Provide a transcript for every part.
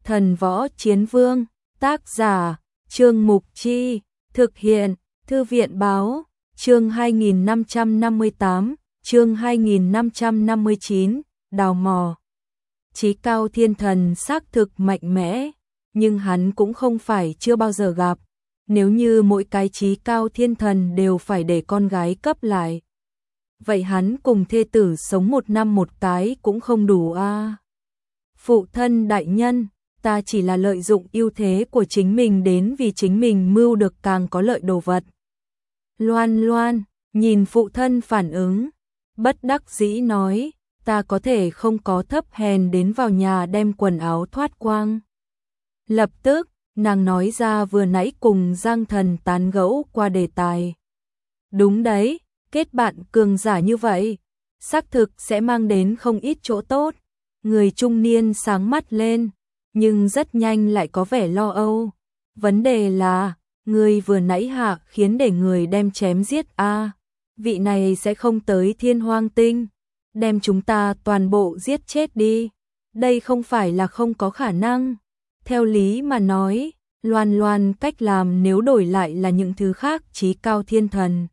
Thần Võ Chiến Vương, tác giả, Trương Mục Chi, thực hiện, Thư viện Báo, chương 2558, chương 2559, đào mò. Chí Cao Thiên Thần xác thực mạnh mẽ, nhưng hắn cũng không phải chưa bao giờ gặp. Nếu như mỗi cái Chí Cao Thiên Thần đều phải để con gái cấp lại, vậy hắn cùng thê tử sống 1 năm một cái cũng không đủ a. Phụ thân đại nhân, ta chỉ là lợi dụng ưu thế của chính mình đến vì chính mình mưu được càng có lợi đồ vật. Loan Loan, nhìn phụ thân phản ứng, bất đắc dĩ nói, ta có thể không có thấp hèn đến vào nhà đem quần áo thoát quang. Lập tức, nàng nói ra vừa nãy cùng Giang Thần tán gẫu qua đề tài. Đúng đấy, kết bạn cường giả như vậy, xác thực sẽ mang đến không ít chỗ tốt. Người trung niên sáng mắt lên, nhưng rất nhanh lại có vẻ lo âu. Vấn đề là, người vừa nãy hạ khiến để người đem chém giết a, vị này sẽ không tới Thiên Hoang Tinh, đem chúng ta toàn bộ giết chết đi. Đây không phải là không có khả năng. Theo lý mà nói, Loan Loan cách làm nếu đổi lại là những thứ khác Chí Cao Thiên Thần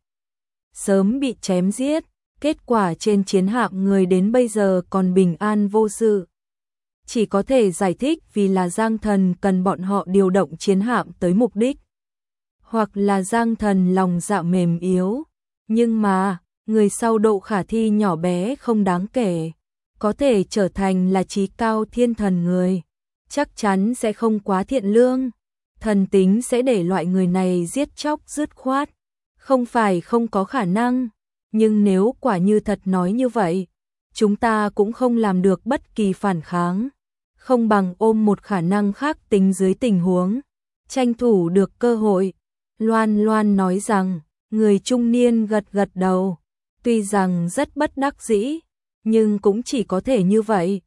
sớm bị chém giết, kết quả trên chiến hạm người đến bây giờ còn bình an vô sự. Chỉ có thể giải thích vì là Giang Thần cần bọn họ điều động chiến hạm tới mục đích. Hoặc là Giang Thần lòng dạ mềm yếu. Nhưng mà, người sau độ khả thi nhỏ bé không đáng kể. Có thể trở thành là Chí Cao Thiên Thần người. Chắc chắn sẽ không quá thiện lương. Thần tính sẽ để loại người này giết chóc dứt khoát. Không phải không có khả năng. Nhưng nếu quả như thật nói như vậy, chúng ta cũng không làm được bất kỳ phản kháng. Không bằng ôm một khả năng khác tính dưới tình huống, tranh thủ được cơ hội. Loan Loan nói rằng, người trung niên gật gật đầu, tuy rằng rất bất đắc dĩ, nhưng cũng chỉ có thể như vậy.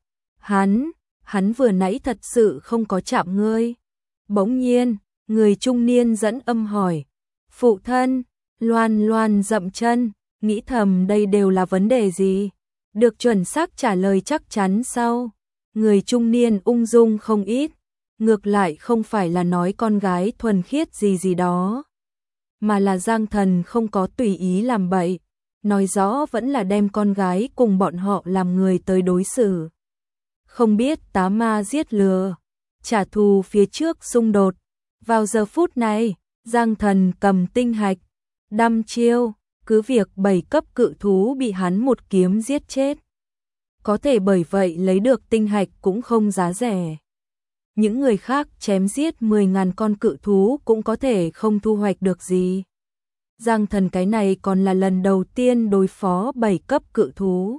Hắn vừa nãy thật sự không có chạm ngươi. Bỗng nhiên, người trung niên dẫn âm hỏi, phụ thân. Loan Loan dậm chân, nghĩ thầm đây đều là vấn đề gì? Được chuẩn xác trả lời chắc chắn sau. Người trung niên ung dung không ít, ngược lại không phải là nói con gái thuần khiết gì đó, mà là Giang Thần không có tùy ý làm bậy, nói rõ vẫn là đem con gái cùng bọn họ làm người tới đối xử. Không biết tá ma giết lừa, trả thù phía trước xung đột. Vào giờ phút này, Giang Thần cầm tinh hạch, đăm chiêu, cứ việc 7 cấp cự thú bị hắn một kiếm giết chết. Có thể bởi vậy lấy được tinh hạch cũng không giá rẻ. Những người khác chém giết 10.000 con cự thú cũng có thể không thu hoạch được gì. Giang Thần cái này còn là lần đầu tiên đối phó 7 cấp cự thú.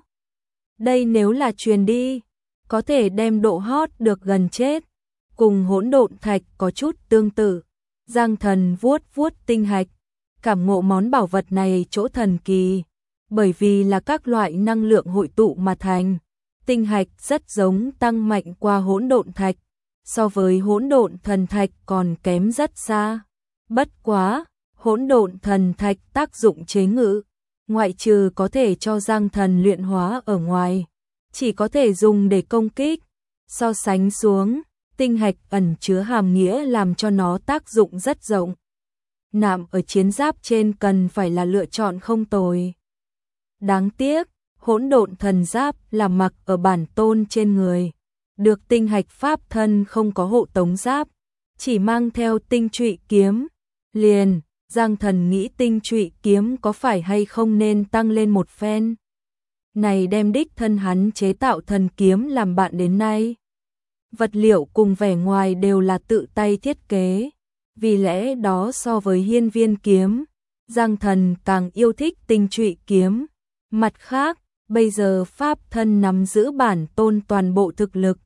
Đây nếu là truyền đi, có thể đem độ hot được gần chết. Cùng hỗn độn thạch có chút tương tự. Giang Thần vuốt tinh hạch, cảm ngộ món bảo vật này chỗ thần kỳ. Bởi vì là các loại năng lượng hội tụ mà thành, tinh hạch rất giống tăng mạnh qua hỗn độn thạch, so với hỗn độn thần thạch còn kém rất xa. Bất quá, hỗn độn thần thạch tác dụng chế ngự, ngoại trừ có thể cho Giang Thần luyện hóa ở ngoài, chỉ có thể dùng để công kích. So sánh xuống, tinh hạch ẩn chứa hàm nghĩa làm cho nó tác dụng rất rộng. Nạm ở chiến giáp trên cần phải là lựa chọn không tồi. Đáng tiếc, hỗn độn thần giáp là mặc ở bản tôn trên người. Được tinh hạch pháp thân không có hộ tống giáp, chỉ mang theo tinh trụy kiếm. Liền, Giang Thần nghĩ tinh trụy kiếm có phải hay không nên tăng lên một phen. Này đem đích thân hắn chế tạo thần kiếm làm bạn đến nay. Vật liệu cùng vẻ ngoài đều là tự tay thiết kế. Vì lẽ đó so với hiên viên kiếm, Giang Thần càng yêu thích tinh trụy kiếm. Mặt khác, bây giờ pháp thân nắm giữ bản tôn toàn bộ thực lực.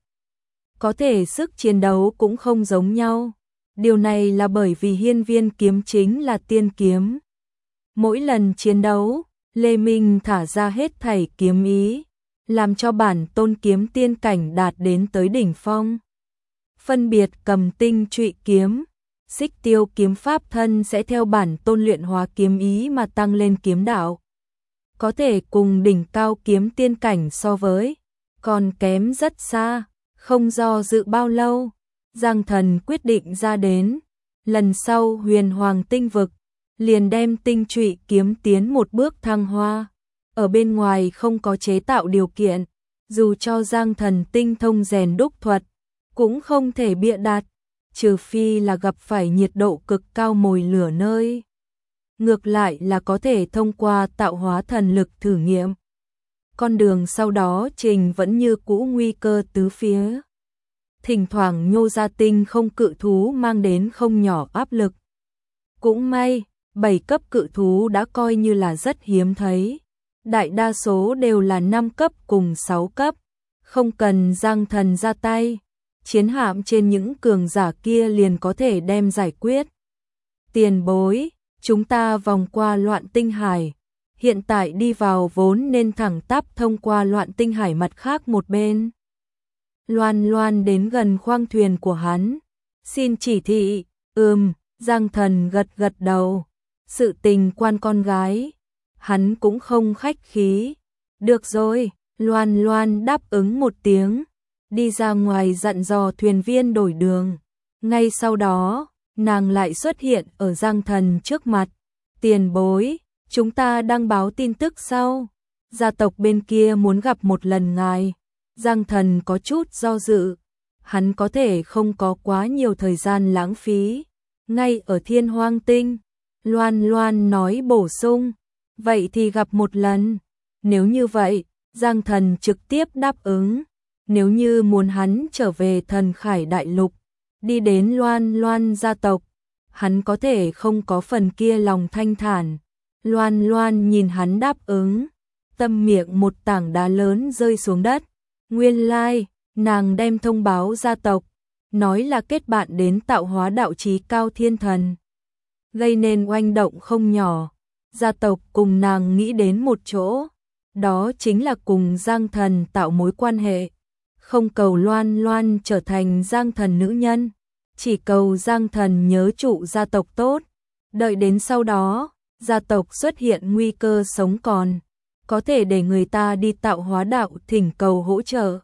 Có thể sức chiến đấu cũng không giống nhau. Điều này là bởi vì hiên viên kiếm chính là tiên kiếm. Mỗi lần chiến đấu, Lê Minh thả ra hết thảy kiếm ý, làm cho bản tôn kiếm tiên cảnh đạt đến tới đỉnh phong. Phân biệt cầm tinh trụy kiếm, xích tiêu kiếm pháp thân sẽ theo bản tôn luyện hóa kiếm ý mà tăng lên kiếm đạo. Có thể cùng đỉnh cao kiếm tiên cảnh so với, còn kém rất xa. Không do dự bao lâu, Giang Thần quyết định ra đến, lần sau Huyền Hoàng tinh vực, liền đem tinh trụy kiếm tiến một bước thăng hoa. Ở bên ngoài không có chế tạo điều kiện, dù cho Giang Thần tinh thông rèn đúc thuật, cũng không thể bịa đặt, trừ phi là gặp phải nhiệt độ cực cao mồi lửa nơi. Ngược lại là có thể thông qua tạo hóa thần lực thử nghiệm. Con đường sau đó trình vẫn như cũ nguy cơ tứ phía. Thỉnh thoảng nhô ra tinh không cự thú mang đến không nhỏ áp lực. Cũng may, 7 cấp cự thú đã coi như là rất hiếm thấy. Đại đa số đều là 5 cấp cùng 6 cấp. Không cần Giang Thần ra tay, chiến hạm trên những cường giả kia liền có thể đem giải quyết. Tiền bối, chúng ta vòng qua Loạn Tinh Hải. Hiện tại đi vào vốn nên thẳng tắp thông qua Loạn Tinh Hải mặt khác một bên. Loan Loan đến gần khoang thuyền của hắn. Xin chỉ thị. Giang Thần gật gật đầu. Sự tình quan con gái, hắn cũng không khách khí. Được rồi, Loan Loan đáp ứng một tiếng, đi ra ngoài dặn dò thuyền viên đổi đường. Ngay sau đó, nàng lại xuất hiện ở Giang Thần trước mặt. Tiền bối, chúng ta đang báo tin tức sau. Gia tộc bên kia muốn gặp một lần ngài. Giang Thần có chút do dự. Hắn có thể không có quá nhiều thời gian lãng phí. Ngay ở Thiên Hoang Tinh, Loan Loan nói bổ sung. Vậy thì gặp một lần. Nếu như vậy, Giang Thần trực tiếp đáp ứng. Nếu như muốn hắn trở về Thần Khải Đại Lục, đi đến Loan Loan gia tộc, hắn có thể không có phần kia lòng thanh thản. Loan Loan nhìn hắn đáp ứng, tâm miệng một tảng đá lớn rơi xuống đất. Nguyên lai, nàng đem thông báo gia tộc, nói là kết bạn đến tạo hóa đạo chí cao thiên thần. Gây nên oanh động không nhỏ. Gia tộc cùng nàng nghĩ đến một chỗ, đó chính là cùng Giang Thần tạo mối quan hệ. Không cầu Loan Loan trở thành Giang Thần nữ nhân, chỉ cầu Giang Thần nhớ trụ gia tộc tốt. Đợi đến sau đó, gia tộc xuất hiện nguy cơ sống còn, có thể để người ta đi tạo hóa đạo thỉnh cầu hỗ trợ.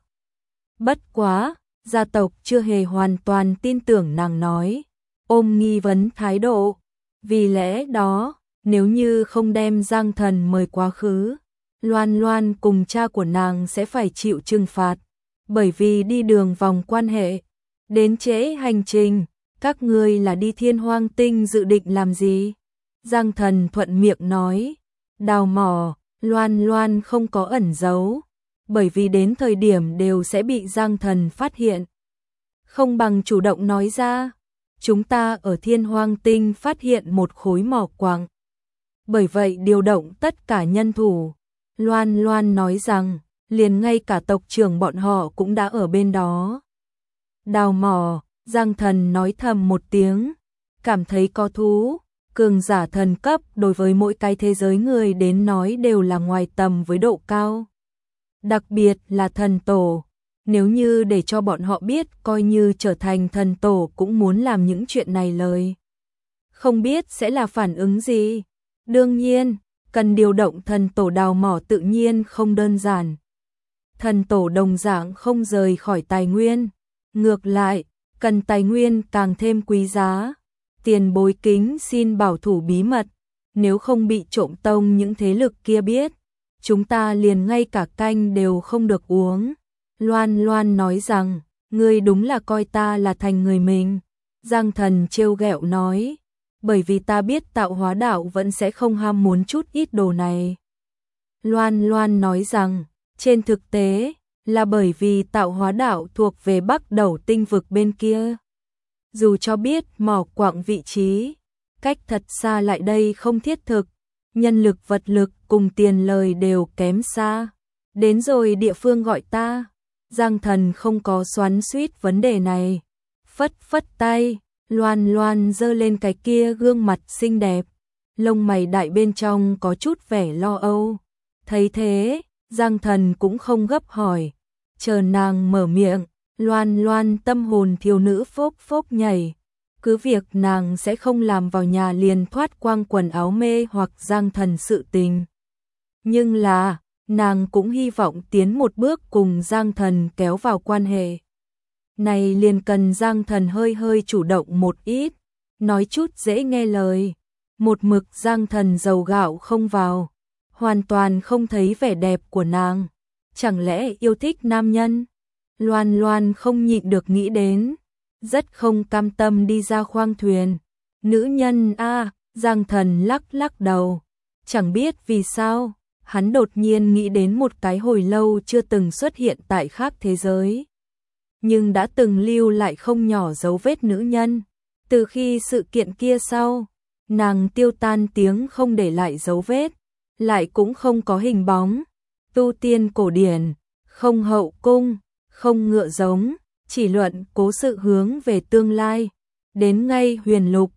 Bất quá, gia tộc chưa hề hoàn toàn tin tưởng nàng nói, ôm nghi vấn thái độ. Vì lẽ đó, nếu như không đem Giang Thần mời quá khứ, Loan Loan cùng cha của nàng sẽ phải chịu trừng phạt, bởi vì đi đường vòng quan hệ. Đến trễ hành trình, các ngươi là đi Thiên Hoang Tinh dự định làm gì? Giang Thần thuận miệng nói, đào mỏ. Loan Loan không có ẩn giấu, bởi vì đến thời điểm đều sẽ bị Giang Thần phát hiện. Không bằng chủ động nói ra, chúng ta ở Thiên Hoang Tinh phát hiện một khối mỏ quặng. Bởi vậy điều động tất cả nhân thủ. Loan Loan nói rằng, liền ngay cả tộc trưởng bọn họ cũng đã ở bên đó. Đào mỏ, Giang Thần nói thầm một tiếng, cảm thấy có thú. Cường giả thần cấp đối với mỗi cái thế giới người đến nói đều là ngoài tầm với độ cao. Đặc biệt là thần tổ, nếu như để cho bọn họ biết coi như trở thành thần tổ cũng muốn làm những chuyện này lời. Không biết sẽ là phản ứng gì. Đương nhiên, cần điều động thần tổ đào mỏ tự nhiên không đơn giản. Thần tổ đồng dạng không rời khỏi tài nguyên. Ngược lại, cần tài nguyên càng thêm quý giá. Tiền bối kính xin bảo thủ bí mật, nếu không bị trộm tông những thế lực kia biết, chúng ta liền ngay cả canh đều không được uống. Loan Loan nói rằng, ngươi đúng là coi ta là thành người mình. Giang Thần trêu ghẹo nói, bởi vì ta biết tạo hóa đạo vẫn sẽ không ham muốn chút ít đồ này. Loan Loan nói rằng, trên thực tế, là bởi vì tạo hóa đạo thuộc về Bắc Đầu tinh vực bên kia. Dù cho biết mỏ quặng vị trí, cách thật xa lại đây không thiết thực, nhân lực vật lực cùng tiền lời đều kém xa. Đến rồi địa phương gọi ta, Giang Thần không có xoắn xuýt vấn đề này. Phất phất tay, Loan Loan giơ lên cái kia gương mặt xinh đẹp, lông mày đại bên trong có chút vẻ lo âu. Thấy thế, Giang Thần cũng không gấp hỏi, chờ nàng mở miệng. Loan Loan tâm hồn thiếu nữ phốc phốc nhảy, cứ việc nàng sẽ không làm vào nhà liền thoát quang quần áo mê hoặc Giang Thần sự tình. Nhưng là, nàng cũng hy vọng tiến một bước cùng Giang Thần kéo vào quan hệ. này liền cần Giang Thần hơi hơi chủ động một ít, nói chút dễ nghe lời. Một mực Giang Thần dầu gạo không vào, hoàn toàn không thấy vẻ đẹp của nàng. Chẳng lẽ yêu thích nam nhân? Loan Loan không nhịn được nghĩ đến, rất không cam tâm đi ra khoang thuyền. Nữ nhân a, Giang Thần lắc lắc đầu, chẳng biết vì sao, hắn đột nhiên nghĩ đến một cái hồi lâu chưa từng xuất hiện tại khác thế giới, nhưng đã từng lưu lại không nhỏ dấu vết nữ nhân. Từ khi sự kiện kia sau, nàng tiêu tan tiếng không để lại dấu vết, lại cũng không có hình bóng. Tu tiên cổ điển, không hậu cung, không ngựa giống, chỉ luận cố sự hướng về tương lai. Đến ngay huyền lục,